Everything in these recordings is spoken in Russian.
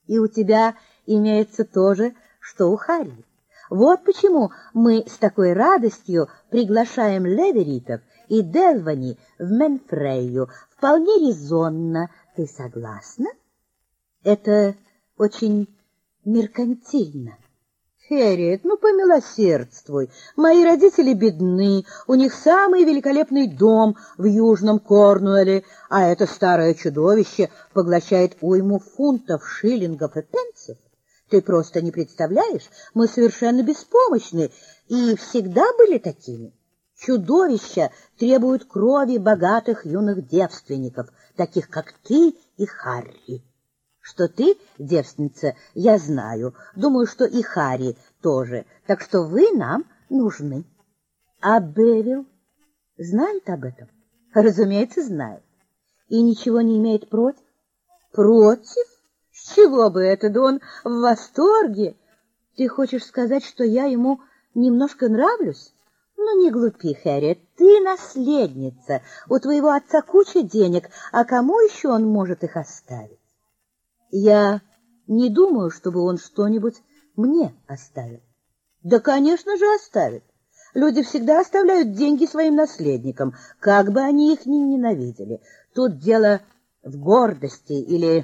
И у тебя имеется то же, что у Харри. Вот почему мы с такой радостью приглашаем Леверитов и Делвани в Менфрейю. Вполне резонно. Ты согласна? Это очень меркантильно. Хэрриет, ну помилосердствуй. Мои родители бедны, у них самый великолепный дом в Южном Корнуэлле, а это старое чудовище поглощает уйму фунтов, шиллингов и пенсов. Ты просто не представляешь, мы совершенно беспомощны и всегда были такими. Чудовища требуют крови богатых юных девственников, таких как ты и Харри. Что ты девственница, я знаю. Думаю, что и Харри тоже. Так что вы нам нужны. А Бевил знает об этом? Разумеется, знает. И ничего не имеет против? Против? С чего бы это? Да он в восторге. Ты хочешь сказать, что я ему немножко нравлюсь? Ну, не глупи, Хэрриет, ты наследница. У твоего отца куча денег, а кому еще он может их оставить? Я не думаю, чтобы он что-нибудь мне оставил. Да, конечно же, оставит. Люди всегда оставляют деньги своим наследникам, как бы они их ни ненавидели. Тут дело в гордости или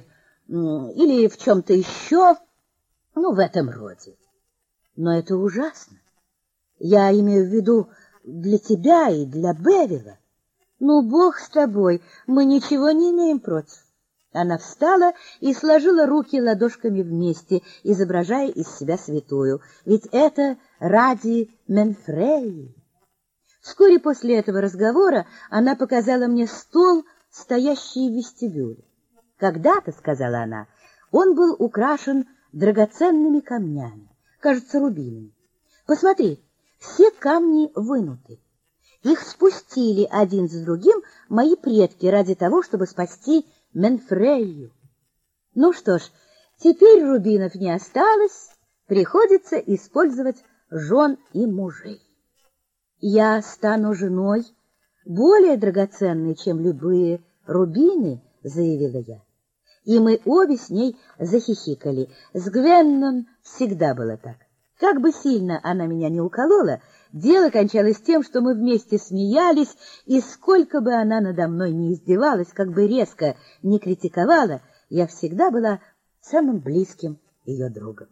в чем-то еще, ну, в этом роде. Но это ужасно. Я имею в виду для тебя и для Бевила. Ну, Бог с тобой, мы ничего не имеем против. Она встала и сложила руки ладошками вместе, изображая из себя святую. Ведь это ради Менфреи. Вскоре после этого разговора она показала мне стол, стоящий в вестибюле. Когда-то, сказала она, он был украшен драгоценными камнями, кажется, рубинами. Посмотри, все камни вынуты. Их спустили один за другим мои предки ради того, чтобы спасти Менфрейю. Ну что ж, теперь рубинов не осталось, приходится использовать жен и мужей. Я стану женой более драгоценной, чем любые рубины, заявила я. И мы обе с ней захихикали. С Гвенном всегда было так. Как бы сильно она меня не уколола, дело кончалось тем, что мы вместе смеялись, и сколько бы она надо мной не издевалась, как бы резко не критиковала, я всегда была самым близким ее другом.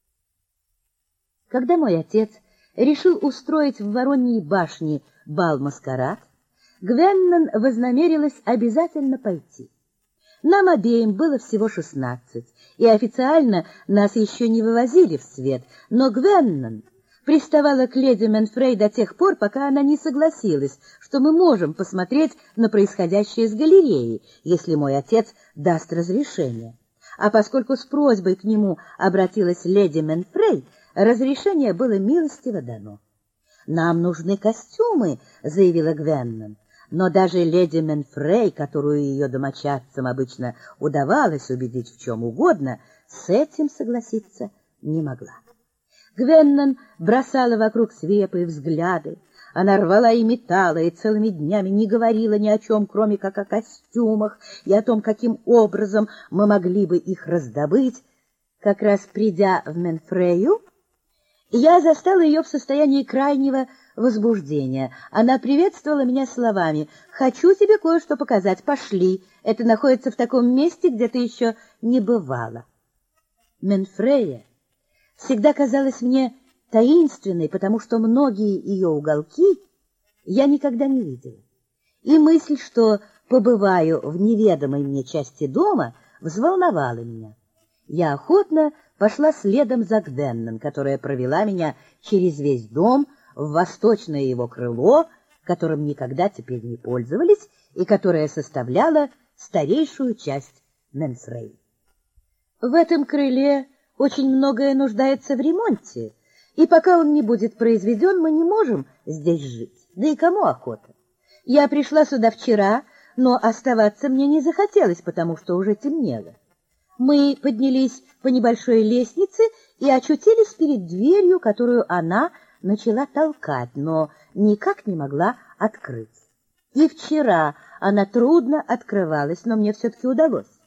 Когда мой отец решил устроить в Вороньей башне бал-маскарад, Гвеннон вознамерилась обязательно пойти. Нам обеим было всего 16, и официально нас еще не вывозили в свет, но Гвеннон приставала к леди Менфрей до тех пор, пока она не согласилась, что мы можем посмотреть на происходящее с галереи, если мой отец даст разрешение. А поскольку с просьбой к нему обратилась леди Менфрей, разрешение было милостиво дано. «Нам нужны костюмы», — заявила Гвеннон. Но даже леди Менфрей, которую ее домочадцам обычно удавалось убедить в чем угодно, с этим согласиться не могла. Гвеннон бросала вокруг свирепые взгляды. Она рвала и метала, и целыми днями не говорила ни о чем, кроме как о костюмах и о том, каким образом мы могли бы их раздобыть. Как раз придя в Менфрею, я застала ее в состоянии крайнего возбуждения. Она приветствовала меня словами: «Хочу тебе кое-что показать, пошли. Это находится в таком месте, где ты еще не бывала». Менфрея всегда казалась мне таинственной, потому что многие ее уголки я никогда не видела. И мысль, что побываю в неведомой мне части дома, взволновала меня. Я охотно пошла следом за Гвеннон, которая провела меня через весь дом в восточное его крыло, которым никогда теперь не пользовались, и которое составляло старейшую часть Менфрей. В этом крыле очень многое нуждается в ремонте, и пока он не будет произведен, мы не можем здесь жить. Да и кому охота? Я пришла сюда вчера, но оставаться мне не захотелось, потому что уже темнело. Мы поднялись по небольшой лестнице и очутились перед дверью, которую она начала толкать, но никак не могла открыть. И вчера она трудно открывалась, но мне все-таки удалось.